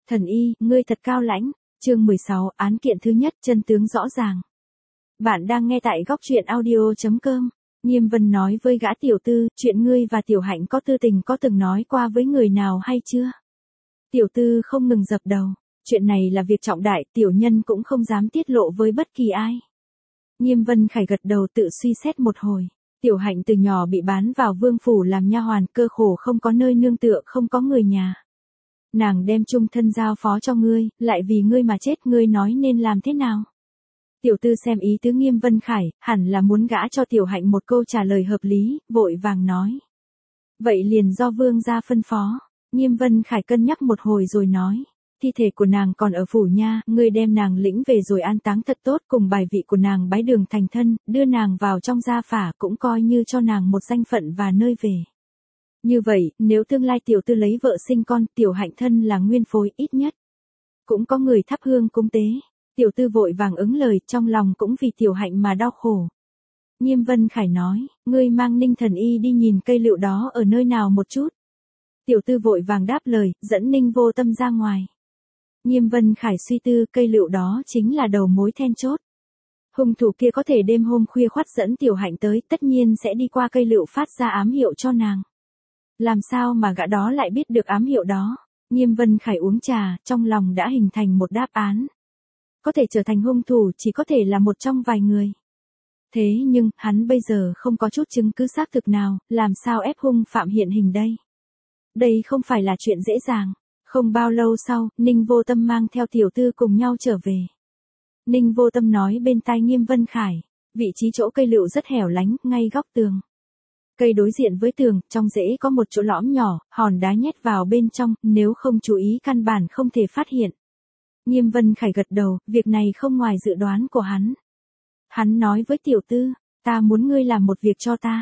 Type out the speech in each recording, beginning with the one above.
Thần y, ngươi thật cao lãnh. Chương 16, án kiện thứ nhất, chân tướng rõ ràng. Bạn đang nghe tại góc truyện audio.com. Nghiêm Vân nói với gã tiểu tư, chuyện ngươi và Tiểu Hạnh có tư tình có từng nói qua với người nào hay chưa? Tiểu tư không ngừng dập đầu. Chuyện này là việc trọng đại, tiểu nhân cũng không dám tiết lộ với bất kỳ ai. Nghiêm Vân Khải gật đầu tự suy xét một hồi. Tiểu Hạnh từ nhỏ bị bán vào vương phủ làm nha hoàn, cơ khổ không có nơi nương tựa, không có người nhà. Nàng đem chung thân giao phó cho ngươi, lại vì ngươi mà chết, ngươi nói nên làm thế nào? Tiểu tư xem ý tứ Nghiêm Vân Khải, hẳn là muốn gã cho Tiểu Hạnh một câu trả lời hợp lý, vội vàng nói. Vậy liền do vương gia phân phó. Nghiêm Vân Khải cân nhắc một hồi rồi nói. Thi thể của nàng còn ở phủ nha, ngươi đem nàng lĩnh về rồi an táng thật tốt, cùng bài vị của nàng bái đường thành thân, đưa nàng vào trong gia phả, cũng coi như cho nàng một danh phận và nơi về. Như vậy, nếu tương lai tiểu tư lấy vợ sinh con, Tiểu Hạnh thân là nguyên phối ít nhất. Cũng có người thắp hương cúng tế. Tiểu tư vội vàng ứng lời, trong lòng cũng vì Tiểu Hạnh mà đau khổ. Nghiêm Vân Khải nói, ngươi mang Ninh thần y đi nhìn cây lựu đó ở nơi nào một chút. Tiểu tư vội vàng đáp lời, dẫn Ninh Vô Tâm ra ngoài. Nghiêm Vân Khải suy tư, cây lựu đó chính là đầu mối then chốt. Hung thủ kia có thể đêm hôm khuya khoắt dẫn Tiểu Hạnh tới, tất nhiên sẽ đi qua cây lựu phát ra ám hiệu cho nàng. Làm sao mà gã đó lại biết được ám hiệu đó? Nghiêm Vân Khải uống trà, trong lòng đã hình thành một đáp án. Có thể trở thành hung thủ chỉ có thể là một trong vài người. Thế nhưng, hắn bây giờ không có chút chứng cứ xác thực nào, làm sao ép hung phạm hiện hình đây? Đây không phải là chuyện dễ dàng. Không bao lâu sau, Ninh Vô Tâm mang theo tiểu tư cùng nhau trở về. Ninh Vô Tâm nói bên tai Nghiêm Vân Khải, vị trí chỗ cây lựu rất hẻo lánh, ngay góc tường. Cây đối diện với tường, trong rễ có một chỗ lõm nhỏ, hòn đá nhét vào bên trong, nếu không chú ý căn bản không thể phát hiện. Nghiêm Vân Khải gật đầu, việc này không ngoài dự đoán của hắn. Hắn nói với tiểu tư, ta muốn ngươi làm một việc cho ta.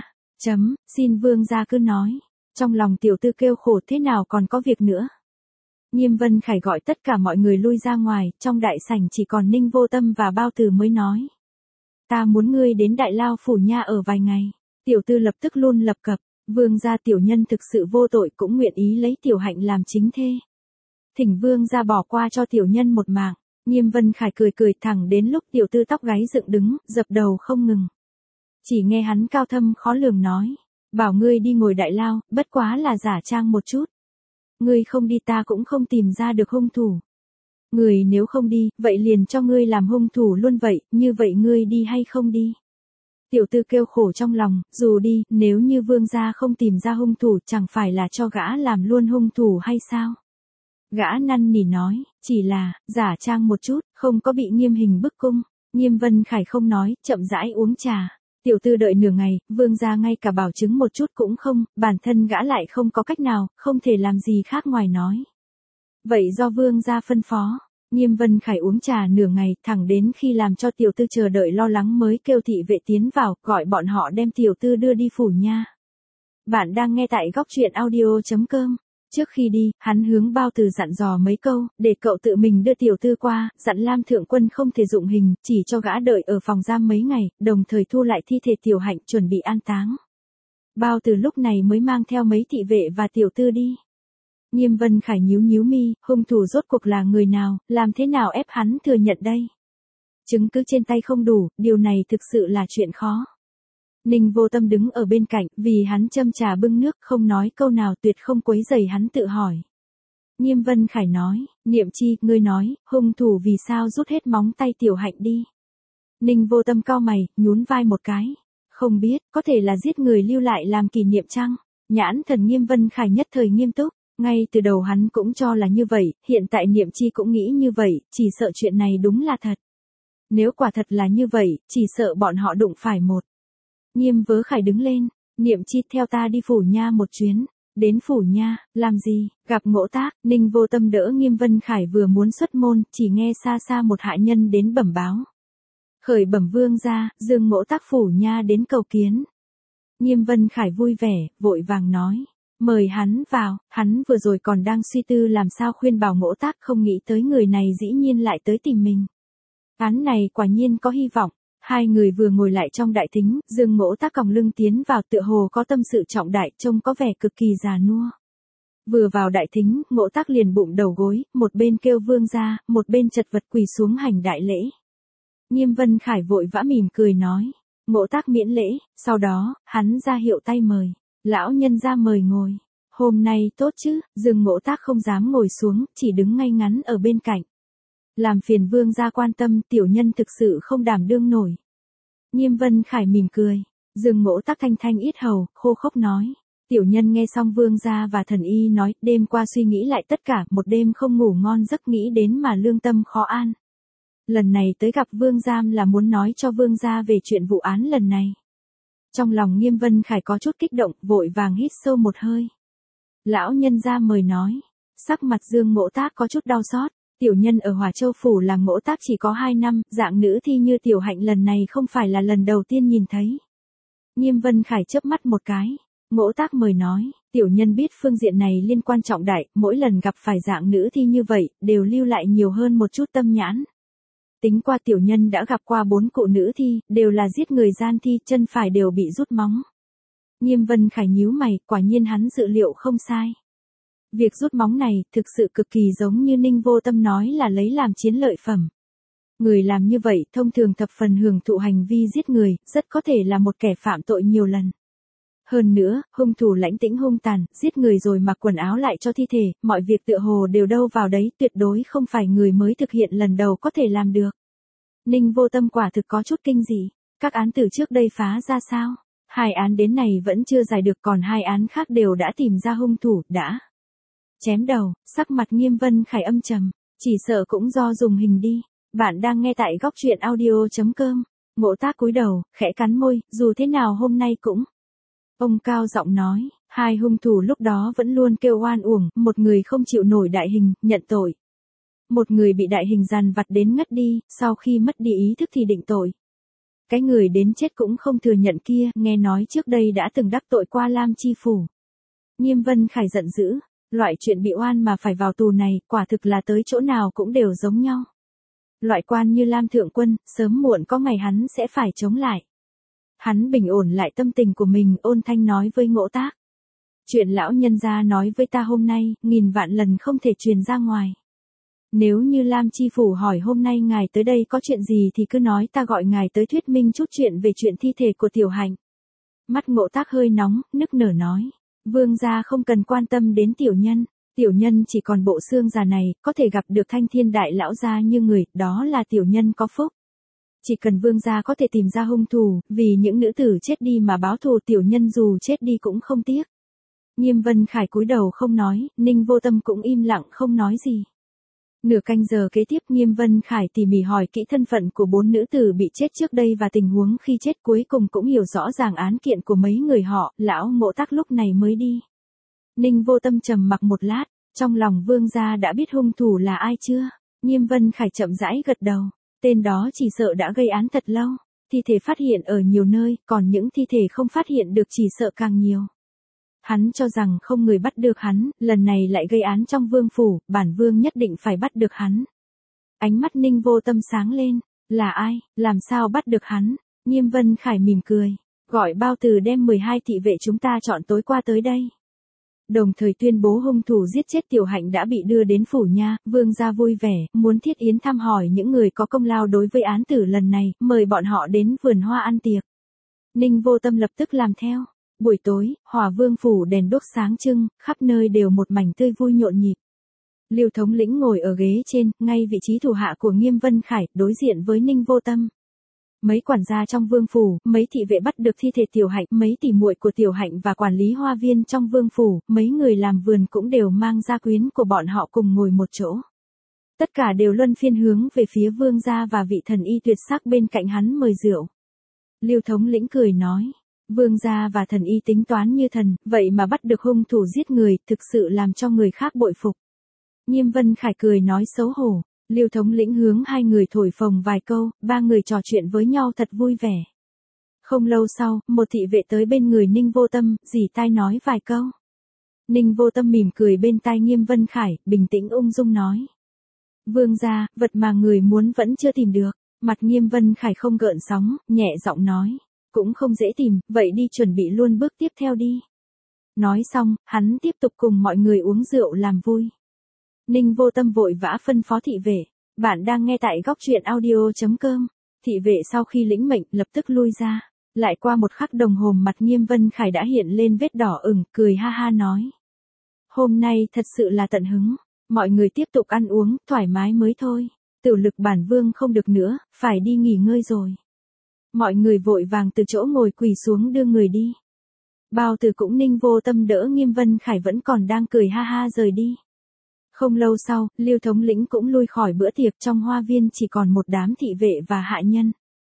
Xin vương gia cứ nói. Trong lòng tiểu tư kêu khổ, thế nào còn có việc nữa. Nghiêm Vân Khải gọi tất cả mọi người lui ra ngoài, trong đại sảnh chỉ còn Ninh Vô Tâm và Bao Tử mới nói. Ta muốn ngươi đến Đại Lao phủ nha ở vài ngày. Tiểu tư lập tức luôn lập cập, vương gia tiểu nhân thực sự vô tội cũng nguyện ý lấy Tiểu Hạnh làm chính thê. Thỉnh vương gia bỏ qua cho tiểu nhân một mạng. Nghiêm Vân Khải cười cười thẳng đến lúc tiểu tư tóc gáy dựng đứng, dập đầu không ngừng. Chỉ nghe hắn cao thâm khó lường nói, bảo ngươi đi ngồi Đại Lao, bất quá là giả trang một chút. Ngươi không đi ta cũng không tìm ra được hung thủ. Ngươi nếu không đi, vậy liền cho ngươi làm hung thủ luôn vậy, như vậy ngươi đi hay không đi? Tiểu tư kêu khổ trong lòng, dù đi, nếu như vương gia không tìm ra hung thủ chẳng phải là cho gã làm luôn hung thủ hay sao? Gã năn nỉ nói, chỉ là, giả trang một chút, không có bị nghiêm hình bức cung. Nghiêm Vân Khải không nói, chậm rãi uống trà. Tiểu tư đợi nửa ngày, vương gia ngay cả bảo chứng một chút cũng không, bản thân gã lại không có cách nào, không thể làm gì khác ngoài nói. Vậy do vương gia phân phó. Nghiêm Vân Khải uống trà nửa ngày, thẳng đến khi làm cho tiểu tư chờ đợi lo lắng mới kêu thị vệ tiến vào, gọi bọn họ đem tiểu tư đưa đi phủ nha. Bạn đang nghe tại góc truyện audio.com. Trước khi đi, hắn hướng Bao Tử dặn dò mấy câu, để cậu tự mình đưa tiểu tư qua, dặn Lam Thượng Quân không thể dụng hình, chỉ cho gã đợi ở phòng giam mấy ngày, đồng thời thu lại thi thể Tiểu Hạnh chuẩn bị an táng. Bao Tử lúc này mới mang theo mấy thị vệ và tiểu tư đi. Nghiêm Vân Khải nhíu nhíu mi, hung thủ rốt cuộc là người nào, làm thế nào ép hắn thừa nhận đây? Chứng cứ trên tay không đủ, điều này thực sự là chuyện khó. Ninh Vô Tâm đứng ở bên cạnh, vì hắn châm trà bưng nước, không nói câu nào, tuyệt không quấy rầy hắn tự hỏi. Nghiêm Vân Khải nói, Niệm Chi, ngươi nói, hung thủ vì sao rút hết móng tay Tiểu Hạnh đi? Ninh Vô Tâm cau mày, nhún vai một cái. Không biết, có thể là giết người lưu lại làm kỷ niệm chăng? Nhãn thần Nghiêm Vân Khải nhất thời nghiêm túc, ngay từ đầu hắn cũng cho là như vậy, hiện tại Niệm Chi cũng nghĩ như vậy, chỉ sợ chuyện này đúng là thật. Nếu quả thật là như vậy, chỉ sợ bọn họ đụng phải một. Nghiêm Vớ Khải đứng lên, Niệm Chi theo ta đi phủ nha một chuyến. Đến phủ nha, làm gì, gặp Ngỗ Tác. Ninh Vô Tâm đỡ Nghiêm Vân Khải vừa muốn xuất môn, chỉ nghe xa xa một hạ nhân đến bẩm báo. Khởi bẩm vương gia, Dương Ngỗ Tác phủ nha đến cầu kiến. Nghiêm Vân Khải vui vẻ, vội vàng nói, mời hắn vào. Hắn vừa rồi còn đang suy tư làm sao khuyên bảo Ngỗ Tác, không nghĩ tới người này dĩ nhiên lại tới tìm mình. Án này quả nhiên có hy vọng. Hai người vừa ngồi lại trong đại thính, Dương Ngỗ Tác còng lưng tiến vào, tựa hồ có tâm sự trọng đại, trông có vẻ cực kỳ già nua. Vừa vào đại thính, Ngộ Tác liền bụng đầu gối, một bên kêu vương gia, một bên chật vật quỳ xuống hành đại lễ. Nghiêm Vân Khải vội vã mỉm cười nói. Ngộ Tác miễn lễ, sau đó, hắn ra hiệu tay mời. Lão nhân ra mời ngồi. Hôm nay tốt chứ, dừng Ngộ Tác không dám ngồi xuống, chỉ đứng ngay ngắn ở bên cạnh. Làm phiền vương gia quan tâm, tiểu nhân thực sự không đảm đương nổi. Nghiêm Vân Khải mỉm cười. Dừng Ngộ Tác thanh thanh yết hầu, khô khốc nói. Tiểu nhân nghe xong vương gia và thần y nói, đêm qua suy nghĩ lại tất cả, một đêm không ngủ ngon giấc nghĩ đến mà lương tâm khó an. Lần này tới gặp vương gia là muốn nói cho vương gia về chuyện vụ án lần này. Trong lòng Nghiêm Vân Khải có chút kích động, vội vàng hít sâu một hơi. Lão nhân gia mời nói. Sắc mặt Dương Ngộ Tác có chút đau xót. Tiểu nhân ở Hòa Châu Phủ làm Ngộ Tác chỉ có 2 năm, dạng nữ thi như Tiểu Hạnh lần này không phải là lần đầu tiên nhìn thấy. Nghiêm Vân Khải chớp mắt một cái. Ngộ Tác mời nói, tiểu nhân biết phương diện này liên quan trọng đại, mỗi lần gặp phải dạng nữ thi như vậy, đều lưu lại nhiều hơn một chút tâm nhãn. Tính qua tiểu nhân đã gặp qua 4 cụ nữ thi, đều là giết người gian thi, chân phải đều bị rút móng. Nghiêm Vân Khải nhíu mày, quả nhiên hắn dự liệu không sai. Việc rút móng này, thực sự cực kỳ giống như Ninh Vô Tâm nói là lấy làm chiến lợi phẩm. Người làm như vậy, thông thường thập phần hưởng thụ hành vi giết người, rất có thể là một kẻ phạm tội nhiều lần. Hơn nữa, hung thủ lãnh tĩnh hung tàn, giết người rồi mặc quần áo lại cho thi thể, mọi việc tựa hồ đều đâu vào đấy, tuyệt đối không phải người mới thực hiện lần đầu có thể làm được. Ninh Vô Tâm quả thực có chút kinh dị. Các án từ trước đây phá ra sao? 2 án đến này vẫn chưa giải được, còn 2 án khác đều đã tìm ra hung thủ, đã chém đầu. Sắc mặt Nghiêm Vân Khải âm trầm, chỉ sợ cũng do dùng hình đi. Bạn đang nghe tại góc truyện audio.com. Ngộ Tác cúi đầu, khẽ cắn môi, dù thế nào hôm nay cũng. Ông cao giọng nói, 2 hung thủ lúc đó vẫn luôn kêu oan uổng, một người không chịu nổi đại hình, nhận tội. Một người bị đại hình dằn vặt đến ngất đi, sau khi mất đi ý thức thì định tội. Cái người đến chết cũng không thừa nhận kia, nghe nói trước đây đã từng đắc tội qua Lam Chi Phủ. Nghiêm Vân Khải giận dữ, loại chuyện bị oan mà phải vào tù này, quả thực là tới chỗ nào cũng đều giống nhau. Loại quan như Lam Thượng Quân, sớm muộn có ngày hắn sẽ phải chống lại. Hắn bình ổn lại tâm tình của mình, ôn thanh nói với Ngộ Tác. Chuyện lão nhân gia nói với ta hôm nay, 1000 vạn lần không thể truyền ra ngoài. Nếu như Lam Chi Phủ hỏi hôm nay ngài tới đây có chuyện gì thì cứ nói, ta gọi ngài tới thuyết minh chút chuyện về chuyện thi thể của Tiểu Hạnh. Mắt Ngộ Tác hơi nóng, nức nở nói. Vương gia không cần quan tâm đến tiểu nhân. Tiểu nhân chỉ còn bộ xương già này, có thể gặp được Thanh Thiên đại lão gia như người, đó là tiểu nhân có phúc. Chỉ cần vương gia có thể tìm ra hung thủ, vì những nữ tử chết đi mà báo thù, tiểu nhân dù chết đi cũng không tiếc. Nghiêm Vân Khải cúi đầu không nói, Ninh Vô Tâm cũng im lặng không nói gì. Nửa canh giờ kế tiếp, Nghiêm Vân Khải tỉ mỉ hỏi kỹ thân phận của 4 nữ tử bị chết trước đây và tình huống khi chết, cuối cùng cũng hiểu rõ ràng án kiện của mấy người họ. Lão Ngộ Tác lúc này mới đi. Ninh Vô Tâm trầm mặc một lát, trong lòng vương gia đã biết hung thủ là ai chưa? Nghiêm Vân Khải chậm rãi gật đầu. Tên đó chỉ sợ đã gây án thật lâu. Thi thể phát hiện ở nhiều nơi, còn những thi thể không phát hiện được chỉ sợ càng nhiều. Hắn cho rằng không người bắt được hắn, lần này lại gây án trong vương phủ, bản vương nhất định phải bắt được hắn. Ánh mắt Ninh Vô Tâm sáng lên. Là ai, làm sao bắt được hắn? Nghiêm Vân Khải mỉm cười. Gọi bao từ đem 12 thị vệ chúng ta chọn tối qua tới đây. Đồng thời tuyên bố hung thủ giết chết Tiểu Hạnh đã bị đưa đến phủ nha. Vương gia vui vẻ, muốn thiết yến thăm hỏi những người có công lao đối với án tử lần này, mời bọn họ đến vườn hoa ăn tiệc. Ninh Vô Tâm lập tức làm theo. Buổi tối, Hòa Vương phủ đèn đuốc sáng trưng, khắp nơi đều một mảnh tươi vui nhộn nhịp. Lưu thống lĩnh ngồi ở ghế trên, ngay vị trí thủ hạ của Nghiêm Vân Khải, đối diện với Ninh Vô Tâm. Mấy quản gia trong vương phủ, mấy thị vệ bắt được thi thể Tiểu Hạnh, mấy tỷ muội của Tiểu Hạnh và quản lý hoa viên trong vương phủ, mấy người làm vườn cũng đều mang gia quyến của bọn họ cùng ngồi một chỗ. Tất cả đều luân phiên hướng về phía vương gia và vị thần y tuyệt sắc bên cạnh hắn mời rượu. Lưu thống lĩnh cười nói. Vương gia và thần y tính toán như thần, vậy mà bắt được hung thủ giết người, thực sự làm cho người khác bội phục. Nghiêm Vân Khải cười nói xấu hổ. Lưu thống lĩnh hướng 2 người thổi phồng vài câu, 3 người trò chuyện với nhau thật vui vẻ. Không lâu sau, một thị vệ tới bên người Ninh Vô Tâm, rỉ tai nói vài câu. Ninh Vô Tâm mỉm cười bên tai Nghiêm Vân Khải, bình tĩnh ung dung nói. Vương gia, vật mà người muốn vẫn chưa tìm được. Mặt Nghiêm Vân Khải không gợn sóng, nhẹ giọng nói. Cũng không dễ tìm, vậy đi chuẩn bị luôn bước tiếp theo đi. Nói xong, hắn tiếp tục cùng mọi người uống rượu làm vui. Ninh Vô Tâm vội vã phân phó thị vệ. Bạn đang nghe tại góc truyện audio.com. Thị vệ sau khi lĩnh mệnh lập tức lui ra. Lại qua một khắc đồng hồ mặt Nghiêm Vân Khải đã hiện lên vết đỏ ửng, cười ha ha nói. Hôm nay thật sự là tận hứng. Mọi người tiếp tục ăn uống, thoải mái mới thôi. Tiểu Lực bản vương không được nữa, phải đi nghỉ ngơi rồi. Mọi người vội vàng từ chỗ ngồi quỳ xuống đưa người đi. Bao Tử cũng Ninh Vô Tâm đỡ Nghiêm Vân Khải vẫn còn đang cười ha ha rời đi. Không lâu sau, Lưu thống lĩnh cũng lui khỏi bữa tiệc, trong hoa viên chỉ còn một đám thị vệ và hạ nhân.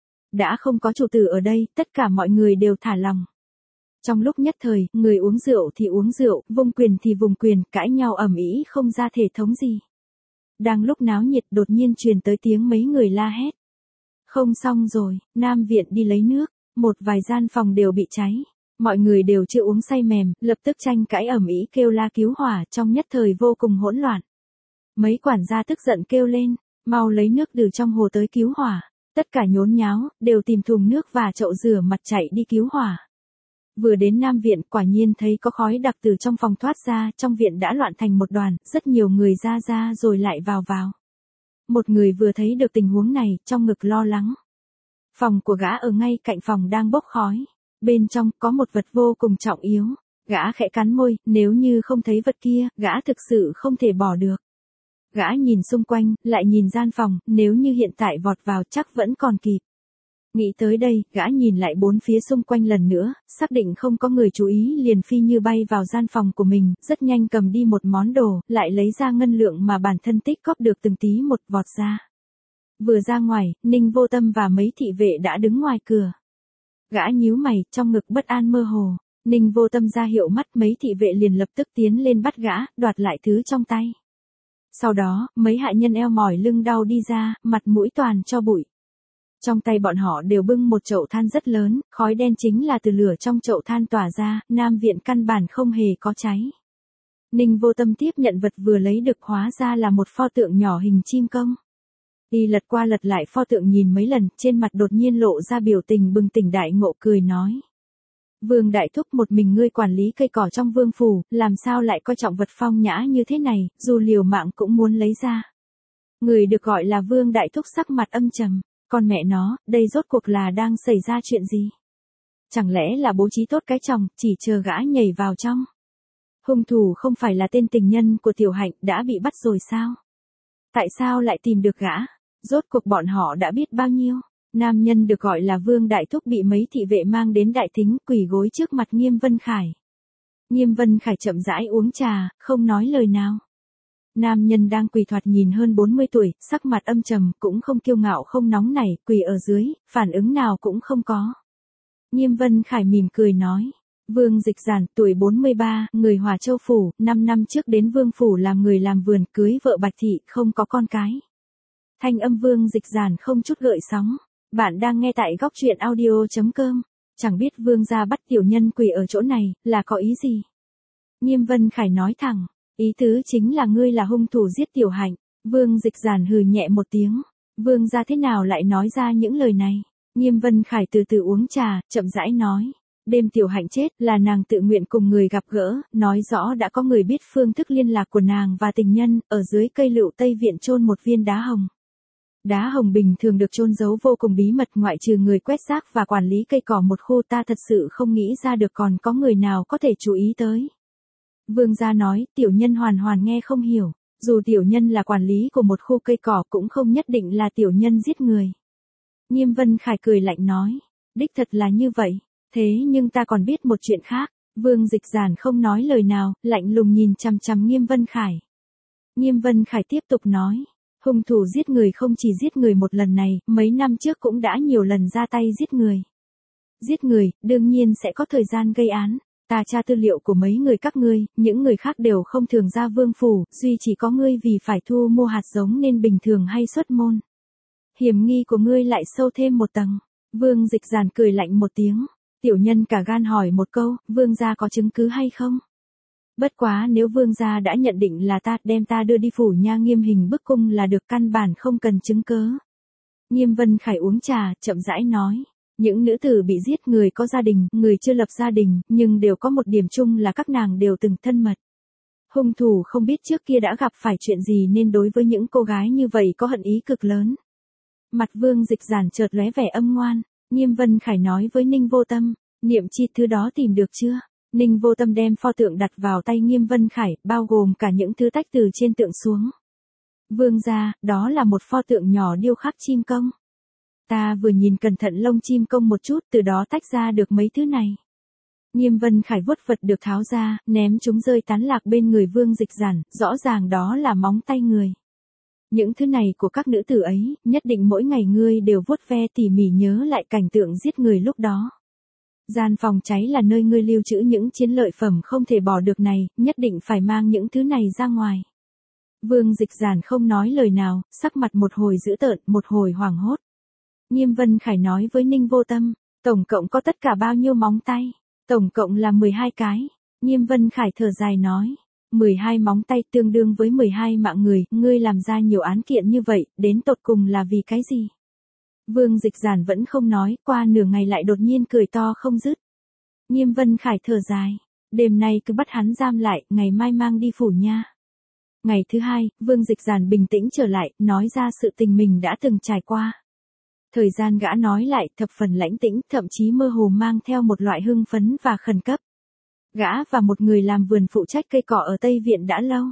Đã không có chủ tử ở đây, tất cả mọi người đều thả lòng. Trong lúc nhất thời, người uống rượu thì uống rượu, vung quyền thì vùng quyền, cãi nhau ầm ĩ không ra thể thống gì. Đang lúc náo nhiệt đột nhiên truyền tới tiếng mấy người la hét. Không xong rồi, Nam Viện đi lấy nước, một vài gian phòng đều bị cháy. Mọi người đều chưa uống say mềm, lập tức tranh cãi ầm ĩ kêu la cứu hỏa, trong nhất thời vô cùng hỗn loạn. Mấy quản gia tức giận kêu lên, mau lấy nước từ trong hồ tới cứu hỏa. Tất cả nhốn nháo, đều tìm thùng nước và chậu rửa mặt chạy đi cứu hỏa. Vừa đến Nam Viện, quả nhiên thấy có khói đặc từ trong phòng thoát ra, trong viện đã loạn thành một đoàn, rất nhiều người ra rồi lại vào. Một người vừa thấy được tình huống này, trong ngực lo lắng. Phòng của gã ở ngay cạnh phòng đang bốc khói. Bên trong có một vật vô cùng trọng yếu. Gã khẽ cắn môi, nếu như không thấy vật kia, gã thực sự không thể bỏ được. Gã nhìn xung quanh, lại nhìn gian phòng, nếu như hiện tại vọt vào chắc vẫn còn kịp. Nghĩ tới đây, gã nhìn lại bốn phía xung quanh lần nữa, xác định không có người chú ý liền phi như bay vào gian phòng của mình, rất nhanh cầm đi một món đồ, lại lấy ra ngân lượng mà bản thân tích góp được từng tí một vọt ra. Vừa ra ngoài, Ninh Vô Tâm và mấy thị vệ đã đứng ngoài cửa. Gã nhíu mày, trong ngực bất an mơ hồ. Ninh Vô Tâm ra hiệu mắt, mấy thị vệ liền lập tức tiến lên bắt gã, đoạt lại thứ trong tay. Sau đó, mấy hạ nhân eo mỏi lưng đau đi ra, mặt mũi toàn cho bụi. Trong tay bọn họ đều bưng một chậu than rất lớn, khói đen chính là từ lửa trong chậu than tỏa ra, Nam Viện căn bản không hề có cháy. Ninh Vô Tâm tiếp nhận vật vừa lấy được, hóa ra là một pho tượng nhỏ hình chim công. Y lật qua lật lại pho tượng nhìn mấy lần, trên mặt đột nhiên lộ ra biểu tình bừng tỉnh đại ngộ, cười nói. Vương Đại Thúc, một mình ngươi quản lý cây cỏ trong vương phủ, làm sao lại coi trọng vật phong nhã như thế này, dù liều mạng cũng muốn lấy ra. Người được gọi là Vương Đại Thúc sắc mặt âm trầm, con mẹ nó, đây rốt cuộc là đang xảy ra chuyện gì? Chẳng lẽ là bố trí tốt cái chồng, chỉ chờ gã nhảy vào trong? Hung thủ không phải là tên tình nhân của Tiểu Hạnh, đã bị bắt rồi sao? Tại sao lại tìm được gã? Rốt cuộc bọn họ đã biết bao nhiêu? Nam nhân được gọi là Vương Đại Thúc bị mấy thị vệ mang đến đại thính, quỳ gối trước mặt Nghiêm Vân Khải. Nghiêm Vân Khải chậm rãi uống trà, không nói lời nào. Nam nhân đang quỳ thoạt nhìn hơn 40 tuổi, sắc mặt âm trầm, cũng không kiêu ngạo không nóng nảy, quỳ ở dưới, phản ứng nào cũng không có. Nghiêm Vân Khải mỉm cười nói. Vương Dịch Giản, tuổi 43, người Hòa Châu Phủ, 5 năm trước đến Vương Phủ làm người làm vườn, cưới vợ Bạch Thị, không có con cái. Thanh âm Vương Dịch Giản không chút gợn sóng. Bạn đang nghe tại góc truyện audio.com. Chẳng biết Vương gia bắt tiểu nhân quỳ ở chỗ này, là có ý gì? Nghiêm Vân Khải nói thẳng. Ý tứ chính là ngươi là hung thủ giết Tiểu Hạnh. Vương Dịch Giản hừ nhẹ một tiếng. Vương gia thế nào lại nói ra những lời này? Nghiêm Vân Khải từ từ uống trà, chậm rãi nói. Đêm Tiểu Hạnh chết là nàng tự nguyện cùng người gặp gỡ, nói rõ đã có người biết phương thức liên lạc của nàng và tình nhân, ở dưới cây lựu Tây Viện chôn một viên đá hồng. Đá hồng bình thường được chôn giấu vô cùng bí mật, ngoại trừ người quét rác và quản lý cây cỏ một khu, ta thật sự không nghĩ ra được còn có người nào có thể chú ý tới. Vương gia nói, tiểu nhân hoàn nghe không hiểu, dù tiểu nhân là quản lý của một khu cây cỏ cũng không nhất định là tiểu nhân giết người. Nghiêm Vân Khải cười lạnh nói, đích thật là như vậy, thế nhưng ta còn biết một chuyện khác. Vương Dịch Giản không nói lời nào, lạnh lùng nhìn chằm chằm Nghiêm Vân Khải. Nghiêm Vân Khải tiếp tục nói, hung thủ giết người không chỉ giết người một lần này, mấy năm trước cũng đã nhiều lần ra tay giết người. Giết người, đương nhiên sẽ có thời gian gây án. Ta tra tư liệu của mấy người các ngươi, những người khác đều không thường ra vương phủ, duy chỉ có ngươi vì phải thu mua hạt giống nên bình thường hay xuất môn. Hiểm nghi của ngươi lại sâu thêm một tầng. Vương Dịch Giản cười lạnh một tiếng. Tiểu nhân cả gan hỏi một câu, vương gia có chứng cứ hay không? Bất quá nếu vương gia đã nhận định là ta, đem ta đưa đi phủ nha Nghiêm hình bức cung là được, căn bản không cần chứng cớ. Nghiêm Vân Khải uống trà, chậm rãi nói. Những nữ tử bị giết, người có gia đình, người chưa lập gia đình, nhưng đều có một điểm chung là các nàng đều từng thân mật. Hung thủ không biết trước kia đã gặp phải chuyện gì nên đối với những cô gái như vậy có hận ý cực lớn. Mặt Vương Dịch Giản chợt lóe vẻ âm ngoan. Nghiêm Vân Khải nói với Ninh Vô Tâm, Niệm Chi thứ đó tìm được chưa? Ninh Vô Tâm đem pho tượng đặt vào tay Nghiêm Vân Khải, bao gồm cả những thứ tách từ trên tượng xuống. Vương gia, đó là một pho tượng nhỏ điêu khắc chim công. Ta vừa nhìn cẩn thận lông chim công một chút, từ đó tách ra được mấy thứ này. Nghiêm Vân Khải vuốt vật được tháo ra, ném chúng rơi tán lạc bên người Vương Dịch Giản, rõ ràng đó là móng tay người. Những thứ này của các nữ tử ấy, nhất định mỗi ngày ngươi đều vuốt ve tỉ mỉ nhớ lại cảnh tượng giết người lúc đó. Gian phòng cháy là nơi ngươi lưu trữ những chiến lợi phẩm không thể bỏ được này, nhất định phải mang những thứ này ra ngoài. Vương Dịch Giản không nói lời nào, sắc mặt một hồi dữ tợn, một hồi hoảng hốt. Nghiêm Vân Khải nói với Ninh Vô Tâm, tổng cộng có tất cả bao nhiêu móng tay? Tổng cộng là 12 cái. Nghiêm Vân Khải thở dài nói, 12 móng tay tương đương với 12 mạng người, ngươi làm ra nhiều án kiện như vậy, đến tột cùng là vì cái gì? Vương Dịch Giản vẫn không nói, qua nửa ngày lại đột nhiên cười to không dứt. Nghiêm Vân Khải thở dài, đêm nay cứ bắt hắn giam lại, ngày mai mang đi phủ nha. Ngày thứ hai, Vương Dịch Giản bình tĩnh trở lại, nói ra sự tình mình đã từng trải qua. Thời gian gã nói lại thập phần lãnh tĩnh, thậm chí mơ hồ mang theo một loại hưng phấn và khẩn cấp. Gã và một người làm vườn phụ trách cây cỏ ở Tây Viện đã lâu.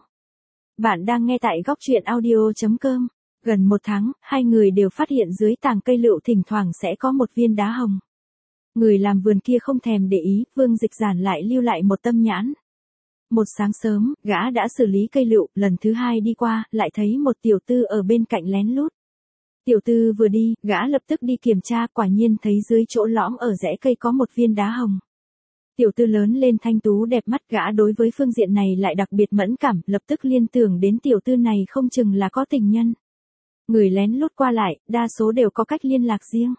Bạn đang nghe tại góc truyện audio.com. Gần một tháng, hai người đều phát hiện dưới tàng cây lựu thỉnh thoảng sẽ có một viên đá hồng. Người làm vườn kia không thèm để ý, Vương Dịch Giản lại lưu lại một tâm nhãn. Một sáng sớm, gã đã xử lý cây lựu, lần thứ hai đi qua, lại thấy một tiểu tư ở bên cạnh lén lút. Tiểu tư vừa đi, gã lập tức đi kiểm tra, quả nhiên thấy dưới chỗ lõm ở rễ cây có một viên đá hồng. Tiểu tư lớn lên thanh tú đẹp mắt, gã đối với phương diện này lại đặc biệt mẫn cảm, lập tức liên tưởng đến tiểu tư này không chừng là có tình nhân. Người lén lút qua lại, đa số đều có cách liên lạc riêng.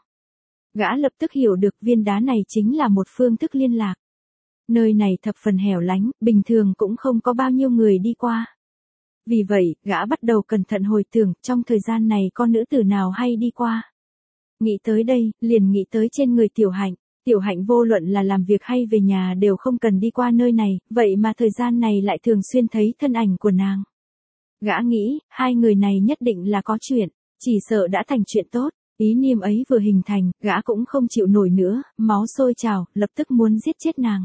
Gã lập tức hiểu được viên đá này chính là một phương thức liên lạc. Nơi này thập phần hẻo lánh, bình thường cũng không có bao nhiêu người đi qua. Vì vậy, gã bắt đầu cẩn thận hồi tưởng, trong thời gian này con nữ tử nào hay đi qua. Nghĩ tới đây, liền nghĩ tới trên người Tiểu Hạnh. Tiểu Hạnh vô luận là làm việc hay về nhà đều không cần đi qua nơi này, vậy mà thời gian này lại thường xuyên thấy thân ảnh của nàng. Gã nghĩ, hai người này nhất định là có chuyện, chỉ sợ đã thành chuyện tốt. Ý niệm ấy vừa hình thành, gã cũng không chịu nổi nữa, máu sôi trào, lập tức muốn giết chết nàng.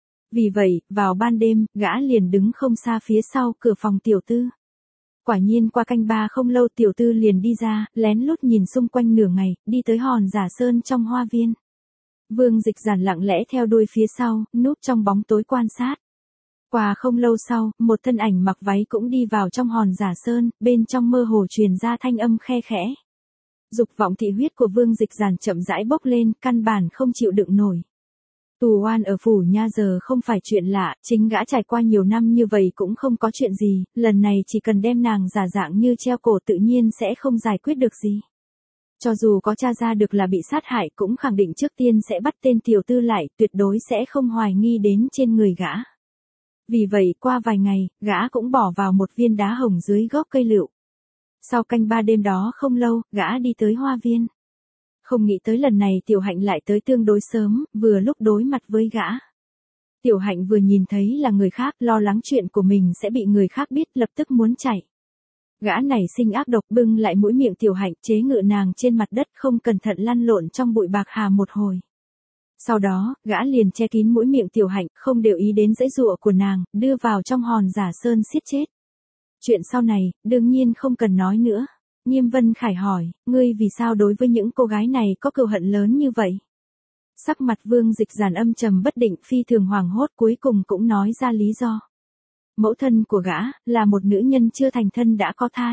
Vì vậy, vào ban đêm, gã liền đứng không xa phía sau cửa phòng tiểu tư. Quả nhiên qua canh ba không lâu tiểu tư liền đi ra, lén lút nhìn xung quanh nửa ngày, đi tới hòn giả sơn trong hoa viên. Vương Dịch Giản lặng lẽ theo đuôi phía sau, núp trong bóng tối quan sát. Qua không lâu sau, một thân ảnh mặc váy cũng đi vào trong hòn giả sơn, bên trong mơ hồ truyền ra thanh âm khe khẽ. Dục vọng thị huyết của Vương Dịch Giản chậm rãi bốc lên, căn bản không chịu đựng nổi. Tù oan ở phủ nha giờ không phải chuyện lạ, chính gã trải qua nhiều năm như vậy cũng không có chuyện gì, lần này chỉ cần đem nàng giả dạng như treo cổ tự nhiên sẽ không giải quyết được gì. Cho dù có tra ra được là bị sát hại cũng khẳng định trước tiên sẽ bắt tên tiểu tư lại, tuyệt đối sẽ không hoài nghi đến trên người gã. Vì vậy qua vài ngày, gã cũng bỏ vào một viên đá hồng dưới gốc cây lựu. Sau canh ba đêm đó không lâu, gã đi tới hoa viên. Không nghĩ tới lần này Tiểu Hạnh lại tới tương đối sớm, vừa lúc đối mặt với gã. Tiểu Hạnh vừa nhìn thấy là người khác, lo lắng chuyện của mình sẽ bị người khác biết, lập tức muốn chạy. Gã này sinh ác độc, bưng lại mũi miệng Tiểu Hạnh, chế ngự nàng trên mặt đất, không cẩn thận lăn lộn trong bụi bạc hà một hồi. Sau đó, gã liền che kín mũi miệng Tiểu Hạnh, không để ý đến giãy giụa của nàng, đưa vào trong hòn giả sơn siết chết. Chuyện sau này, đương nhiên không cần nói nữa. Nghiêm Vân Khải hỏi, ngươi vì sao đối với những cô gái này có cừu hận lớn như vậy? Sắc mặt Vương Dịch Giản âm trầm bất định, phi thường hoảng hốt, cuối cùng cũng nói ra lý do. Mẫu thân của gã, là một nữ nhân chưa thành thân đã có thai.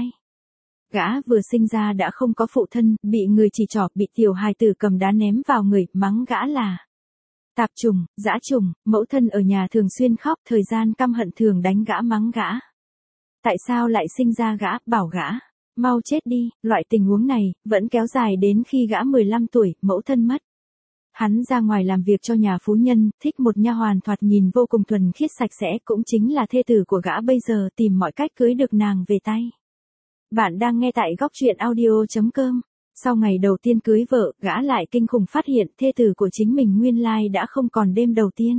Gã vừa sinh ra đã không có phụ thân, bị người chỉ trỏ, bị tiểu hài tử cầm đá ném vào người, mắng gã là tạp trùng, dã trùng, mẫu thân ở nhà thường xuyên khóc, thời gian căm hận thường đánh gã mắng gã. Tại sao lại sinh ra gã, bảo gã mau chết đi, loại tình huống này, vẫn kéo dài đến khi gã 15 tuổi, mẫu thân mất. Hắn ra ngoài làm việc cho nhà phú nhân, thích một nha hoàn thoạt nhìn vô cùng thuần khiết sạch sẽ, cũng chính là thê tử của gã bây giờ, tìm mọi cách cưới được nàng về tay. Bạn đang nghe tại góc truyện audio.com. Sau ngày đầu tiên cưới vợ, gã lại kinh khủng phát hiện thê tử của chính mình nguyên lai đã không còn đêm đầu tiên.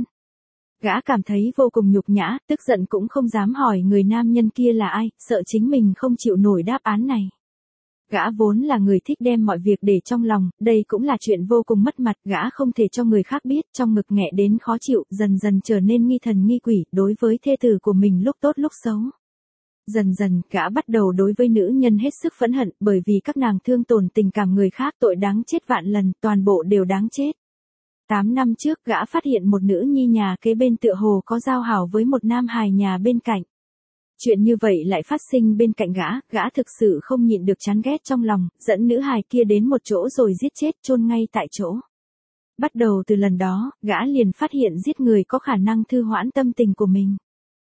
Gã cảm thấy vô cùng nhục nhã, tức giận cũng không dám hỏi người nam nhân kia là ai, sợ chính mình không chịu nổi đáp án này. Gã vốn là người thích đem mọi việc để trong lòng, đây cũng là chuyện vô cùng mất mặt, gã không thể cho người khác biết, trong ngực nghẹ đến khó chịu, dần dần trở nên nghi thần nghi quỷ, đối với thê tử của mình lúc tốt lúc xấu. Dần dần, gã bắt đầu đối với nữ nhân hết sức phẫn hận, bởi vì các nàng thương tổn tình cảm người khác tội đáng chết vạn lần, toàn bộ đều đáng chết. 8 năm trước, gã phát hiện một nữ nhi nhà kế bên tựa hồ có giao hảo với một nam hài nhà bên cạnh. Chuyện như vậy lại phát sinh bên cạnh gã thực sự không nhịn được chán ghét trong lòng, dẫn nữ hài kia đến một chỗ rồi giết chết chôn ngay tại chỗ. Bắt đầu từ lần đó, gã liền phát hiện giết người có khả năng thư hoãn tâm tình của mình.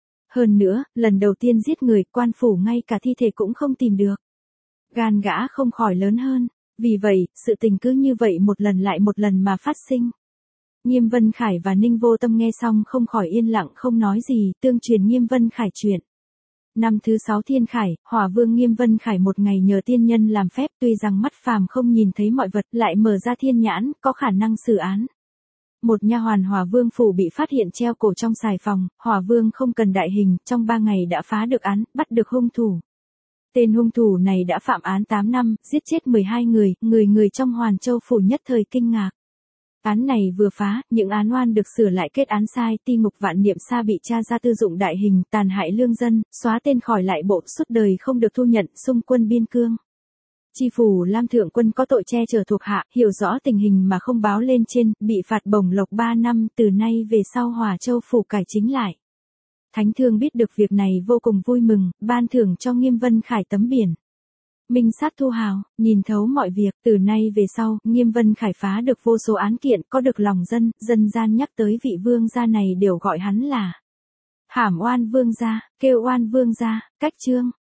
Hơn nữa, lần đầu tiên giết người, quan phủ ngay cả thi thể cũng không tìm được. Gan gã không khỏi lớn hơn, vì vậy, sự tình cứ như vậy một lần lại một lần mà phát sinh. Nghiêm Vân Khải và Ninh Vô Tâm nghe xong không khỏi yên lặng không nói gì, tương truyền Nghiêm Vân Khải chuyện. Năm thứ 6 thiên khải, Hỏa Vương Nghiêm Vân Khải một ngày nhờ tiên nhân làm phép, tuy rằng mắt phàm không nhìn thấy mọi vật, lại mở ra thiên nhãn, có khả năng xử án. Một nha hoàn Hỏa Vương phủ bị phát hiện treo cổ trong xài phòng, Hỏa Vương không cần đại hình, trong 3 ngày đã phá được án, bắt được hung thủ. Tên hung thủ này đã phạm án 8 năm, giết chết 12 người, người trong Hoàn Châu phủ nhất thời kinh ngạc. Án này vừa phá, những án oan được sửa lại kết án sai, ti ngục Vạn Niệm Sa bị tra ra tư dụng đại hình, tàn hại lương dân, xóa tên khỏi lại bộ, suốt đời không được thu nhận, xung quân biên cương. Chi phủ Lam Thượng Quân có tội che chở thuộc hạ, hiểu rõ tình hình mà không báo lên trên, bị phạt bổng lộc 3 năm, từ nay về sau Hòa Châu phủ cải chính lại. Thánh Thương biết được việc này vô cùng vui mừng, ban thưởng cho Nghiêm Vân Khải tấm biển. Minh sát thu hào, nhìn thấu mọi việc, từ nay về sau, Nghiêm Vân Khải phá được vô số án kiện, có được lòng dân, dân gian nhắc tới vị vương gia này đều gọi hắn là Hàm Oan Vương gia, kêu oan vương gia, cách chương.